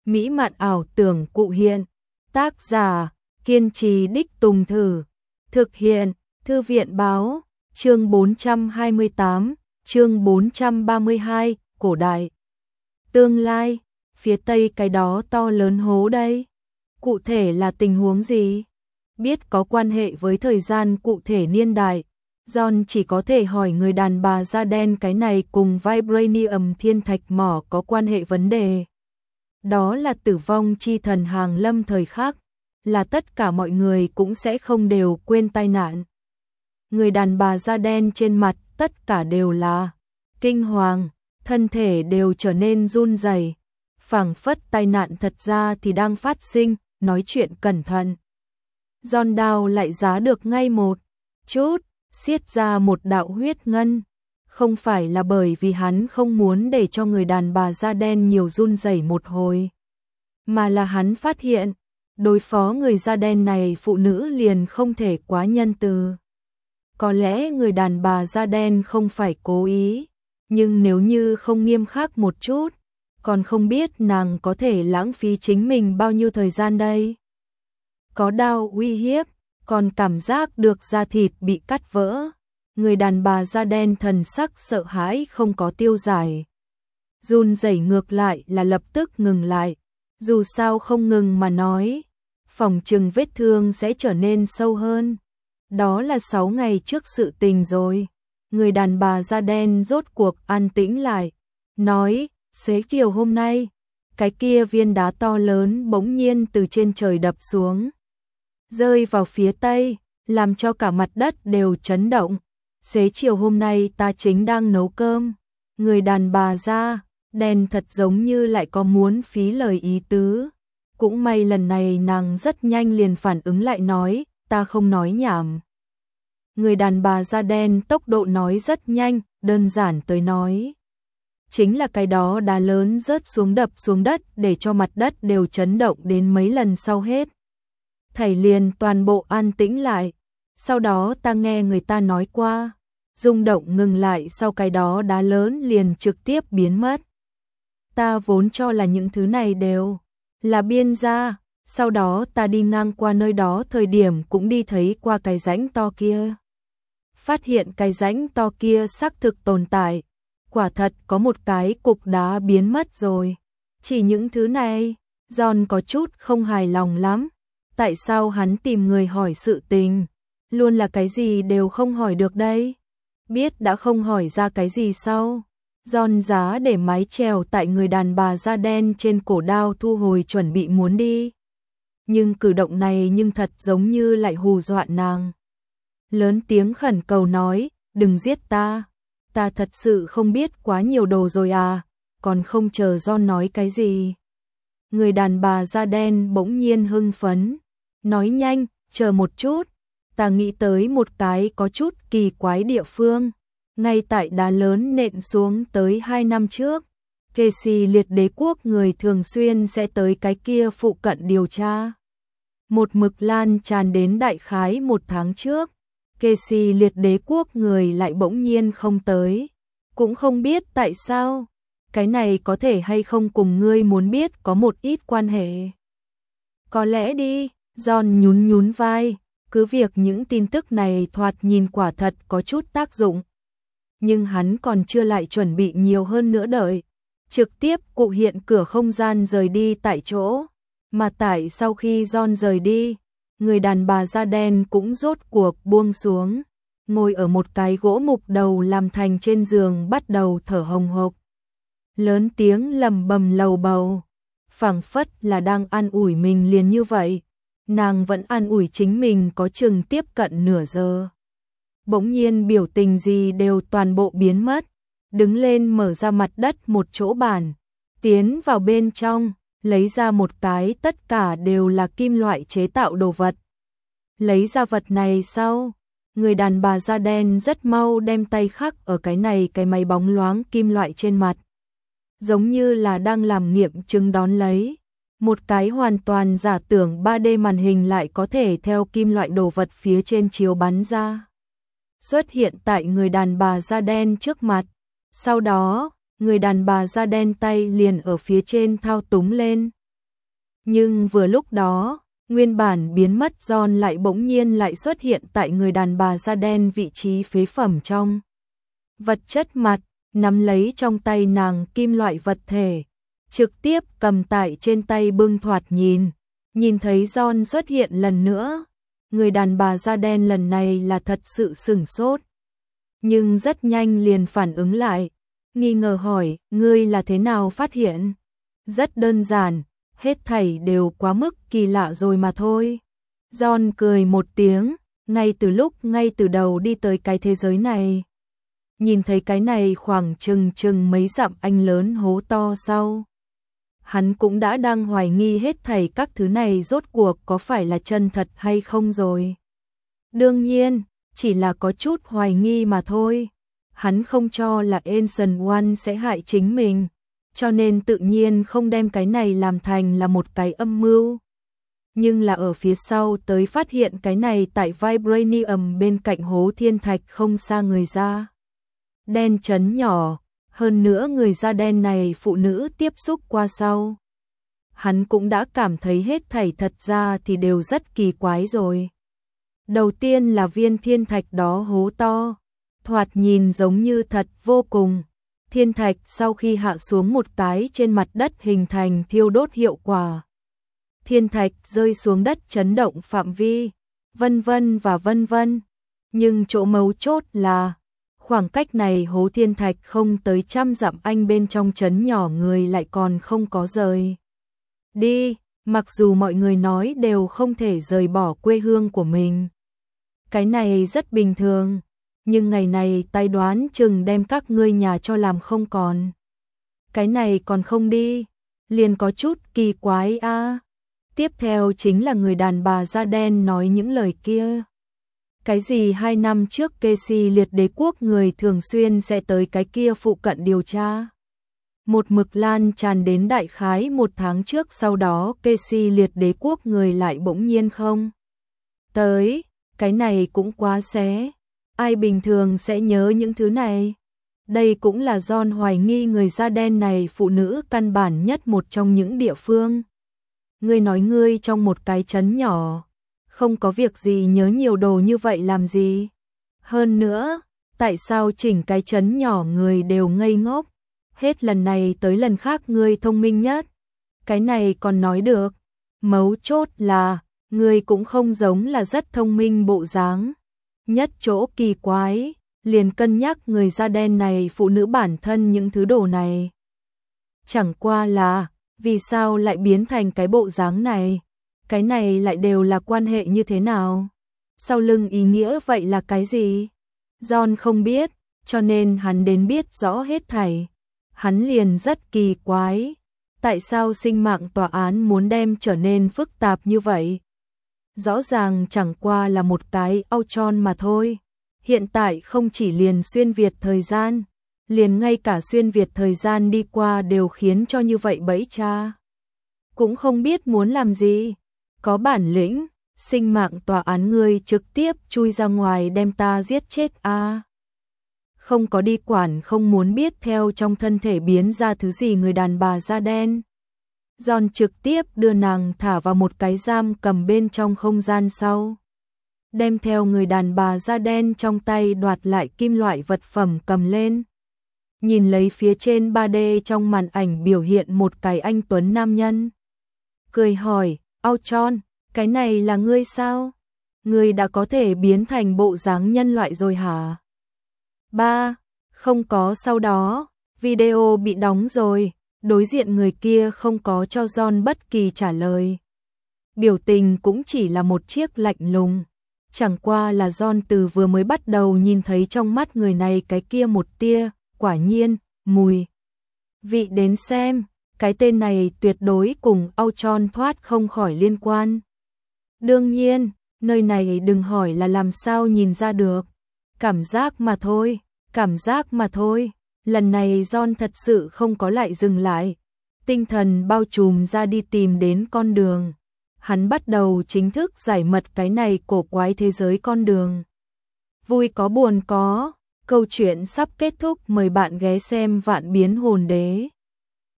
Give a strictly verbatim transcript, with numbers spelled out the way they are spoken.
Mỹ mạn ảo tưởng cụ hiện. Tác giả, kiên trì đích tùng thử. Thực hiện, Thư viện báo, chương bốn trăm hai mươi tám, chương bốn trăm ba mươi hai, cổ đại. Tương lai, phía tây cái đó to lớn hố đây. Cụ thể là tình huống gì? Biết có quan hệ với thời gian cụ thể niên đại. John chỉ có thể hỏi người đàn bà da đen cái này cùng Vibranium thiên thạch mỏ có quan hệ vấn đề. Đó là tử vong chi thần hàng lâm thời khắc, là tất cả mọi người cũng sẽ không đều quên tai nạn. Người đàn bà da đen trên mặt tất cả đều là kinh hoàng, thân thể đều trở nên run rẩy, phảng phất tai nạn thật ra thì đang phát sinh, nói chuyện cẩn thận. John đao lại giá được ngay một chút, xiết ra một đạo huyết ngân. Không phải là bởi vì hắn không muốn để cho người đàn bà da đen nhiều run rẩy một hồi, mà là hắn phát hiện, đối phó người da đen này phụ nữ liền không thể quá nhân từ. Có lẽ người đàn bà da đen không phải cố ý, nhưng nếu như không nghiêm khắc một chút, còn không biết nàng có thể lãng phí chính mình bao nhiêu thời gian đây. Có đau uy hiếp, còn cảm giác được da thịt bị cắt vỡ. Người đàn bà da đen thần sắc sợ hãi không có tiêu giải. Run rẩy ngược lại là lập tức ngừng lại. Dù sao không ngừng mà nói, phòng chừng vết thương sẽ trở nên sâu hơn. Đó là sáu ngày trước sự tình rồi. Người đàn bà da đen rốt cuộc an tĩnh lại, nói, xế chiều hôm nay, cái kia viên đá to lớn bỗng nhiên từ trên trời đập xuống, rơi vào phía tây, làm cho cả mặt đất đều chấn động. Xế chiều hôm nay ta chính đang nấu cơm. Người đàn bà da đen thật giống như lại có muốn phí lời ý tứ. Cũng may lần này nàng rất nhanh liền phản ứng lại nói, ta không nói nhảm. Người đàn bà da đen tốc độ nói rất nhanh, đơn giản tới nói. Chính là cái đó đá lớn rớt xuống đập xuống đất để cho mặt đất đều chấn động đến mấy lần sau hết. Thầy liền toàn bộ an tĩnh lại. Sau đó ta nghe người ta nói qua, rung động ngừng lại sau cái đó đá lớn liền trực tiếp biến mất. Ta vốn cho là những thứ này đều là biên gia, sau đó ta đi ngang qua nơi đó thời điểm cũng đi thấy qua cái rãnh to kia. Phát hiện cái rãnh to kia xác thực tồn tại, quả thật có một cái cục đá biến mất rồi. Chỉ những thứ này, John có chút không hài lòng lắm. Tại sao hắn tìm người hỏi sự tình, luôn là cái gì đều không hỏi được đây? Biết đã không hỏi ra cái gì sau, John giá để mái chèo tại người đàn bà da đen trên cổ đao thu hồi chuẩn bị muốn đi. Nhưng cử động này nhưng thật giống như lại hù dọa nàng. Lớn tiếng khẩn cầu nói, đừng giết ta, ta thật sự không biết quá nhiều đồ rồi à, còn không chờ John nói cái gì. Người đàn bà da đen bỗng nhiên hưng phấn, nói nhanh, chờ một chút, ta nghĩ tới một cái có chút kỳ quái địa phương. Ngay tại đá lớn nện xuống tới hai năm trước, kê xì liệt đế quốc người thường xuyên sẽ tới cái kia phụ cận điều tra. Một mực lan tràn đến đại khái một tháng trước, kê xì liệt đế quốc người lại bỗng nhiên không tới. Cũng không biết tại sao, cái này có thể hay không cùng ngươi muốn biết có một ít quan hệ. Có lẽ đi, John nhún nhún vai, cứ việc những tin tức này thoạt nhìn quả thật có chút tác dụng. Nhưng hắn còn chưa lại chuẩn bị nhiều hơn nữa đợi. Trực tiếp cụ hiện cửa không gian rời đi tại chỗ. Mà tại sau khi John rời đi, người đàn bà da đen cũng rốt cuộc buông xuống. Ngồi ở một cái gỗ mục đầu làm thành trên giường bắt đầu thở hồng hộc. Lớn tiếng lầm bầm lầu bầu. Phảng phất là đang an ủi mình liền như vậy. Nàng vẫn an ủi chính mình có chừng tiếp cận nửa giờ. Bỗng nhiên biểu tình gì đều toàn bộ biến mất, đứng lên mở ra mặt đất một chỗ bàn, tiến vào bên trong, lấy ra một cái tất cả đều là kim loại chế tạo đồ vật. Lấy ra vật này sau, người đàn bà da đen rất mau đem tay khắc ở cái này cái máy bóng loáng kim loại trên mặt. Giống như là đang làm nghiệm chứng đón lấy. Một cái hoàn toàn giả tưởng ba D màn hình lại có thể theo kim loại đồ vật phía trên chiếu bắn ra. Xuất hiện tại người đàn bà da đen trước mặt. Sau đó, người đàn bà da đen tay liền ở phía trên thao túng lên. Nhưng vừa lúc đó, nguyên bản biến mất John lại bỗng nhiên lại xuất hiện tại người đàn bà da đen vị trí phế phẩm trong vật chất mặt, nắm lấy trong tay nàng kim loại vật thể, trực tiếp cầm tại trên tay bưng thoạt nhìn. Nhìn thấy John xuất hiện lần nữa, người đàn bà da đen lần này là thật sự sửng sốt. Nhưng rất nhanh liền phản ứng lại, nghi ngờ hỏi, ngươi là thế nào phát hiện? Rất đơn giản, hết thảy đều quá mức kỳ lạ rồi mà thôi. John cười một tiếng, ngay từ lúc ngay từ đầu đi tới cái thế giới này. Nhìn thấy cái này khoảng chừng chừng mấy dặm anh lớn hố to sau. Hắn cũng đã đang hoài nghi hết thảy các thứ này rốt cuộc có phải là chân thật hay không rồi. Đương nhiên, chỉ là có chút hoài nghi mà thôi. Hắn không cho là Ancient One sẽ hại chính mình, cho nên tự nhiên không đem cái này làm thành là một cái âm mưu. Nhưng là ở phía sau tới phát hiện cái này tại Vibranium bên cạnh hố thiên thạch không xa người da đen chấn nhỏ, hơn nữa người da đen này phụ nữ tiếp xúc qua sau. Hắn cũng đã cảm thấy hết thảy thật ra thì đều rất kỳ quái rồi. Đầu tiên là viên thiên thạch đó hố to, thoạt nhìn giống như thật vô cùng. Thiên thạch sau khi hạ xuống một cái trên mặt đất hình thành thiêu đốt hiệu quả. Thiên thạch rơi xuống đất chấn động phạm vi, vân vân và vân vân. Nhưng chỗ mấu chốt là, khoảng cách này hố thiên thạch không tới trăm dặm anh bên trong trấn nhỏ người lại còn không có rời đi, mặc dù mọi người nói đều không thể rời bỏ quê hương của mình. Cái này rất bình thường, nhưng ngày này tay đoán chừng đem các ngươi nhà cho làm không còn. Cái này còn không đi, liền có chút kỳ quái a. À. Tiếp theo chính là người đàn bà da đen nói những lời kia. Cái gì hai năm trước Casey liệt đế quốc người thường xuyên sẽ tới cái kia phụ cận điều tra. Một mực lan tràn đến đại khái một tháng trước, sau đó Casey liệt đế quốc người lại bỗng nhiên không tới, cái này cũng quá xé. Ai bình thường sẽ nhớ những thứ này? Đây cũng là John hoài nghi người da đen này phụ nữ căn bản nhất một trong những địa phương. Ngươi nói ngươi trong một cái trấn nhỏ, không có việc gì nhớ nhiều đồ như vậy làm gì? Hơn nữa, tại sao chỉnh cái trấn nhỏ người đều ngây ngốc? Hết lần này tới lần khác ngươi thông minh nhất. Cái này còn nói được. Mấu chốt là, ngươi cũng không giống là rất thông minh bộ dáng. Nhất chỗ kỳ quái, liền cân nhắc người da đen này phụ nữ bản thân những thứ đồ này. Chẳng qua là, vì sao lại biến thành cái bộ dáng này? Cái này lại đều là quan hệ như thế nào? Sau lưng ý nghĩa vậy là cái gì? John không biết, cho nên hắn đến biết rõ hết thảy. Hắn liền rất kỳ quái. Tại sao sinh mạng tòa án muốn đem trở nên phức tạp như vậy? Rõ ràng chẳng qua là một cái Ultron mà thôi. Hiện tại không chỉ liền xuyên việt thời gian, liền ngay cả xuyên việt thời gian đi qua đều khiến cho như vậy bẫy cha. Cũng không biết muốn làm gì. Có bản lĩnh, sinh mạng tòa án ngươi trực tiếp chui ra ngoài đem ta giết chết a. À. Không có đi quản, không muốn biết theo trong thân thể biến ra thứ gì người đàn bà da đen. John trực tiếp đưa nàng thả vào một cái giam cầm bên trong không gian sau. Đem theo người đàn bà da đen trong tay đoạt lại kim loại vật phẩm cầm lên. Nhìn lấy phía trên ba D trong màn ảnh biểu hiện một cái anh tuấn nam nhân. Cười hỏi, Ultron, cái này là ngươi sao? Ngươi đã có thể biến thành bộ dáng nhân loại rồi hả? Ba, không có. Sau đó, video bị đóng rồi, đối diện người kia không có cho John bất kỳ trả lời. Biểu tình cũng chỉ là một chiếc lạnh lùng. Chẳng qua là John từ vừa mới bắt đầu nhìn thấy trong mắt người này cái kia một tia, quả nhiên, mùi vị đến xem, cái tên này tuyệt đối cùng Ultron thoát không khỏi liên quan. Đương nhiên, nơi này đừng hỏi là làm sao nhìn ra được. Cảm giác mà thôi, cảm giác mà thôi. Lần này John thật sự không có lại dừng lại. Tinh thần bao trùm ra đi tìm đến con đường. Hắn bắt đầu chính thức giải mật cái này cổ quái thế giới con đường. Vui có buồn có, câu chuyện sắp kết thúc, mời bạn ghé xem Vạn Biến Hồn Đế.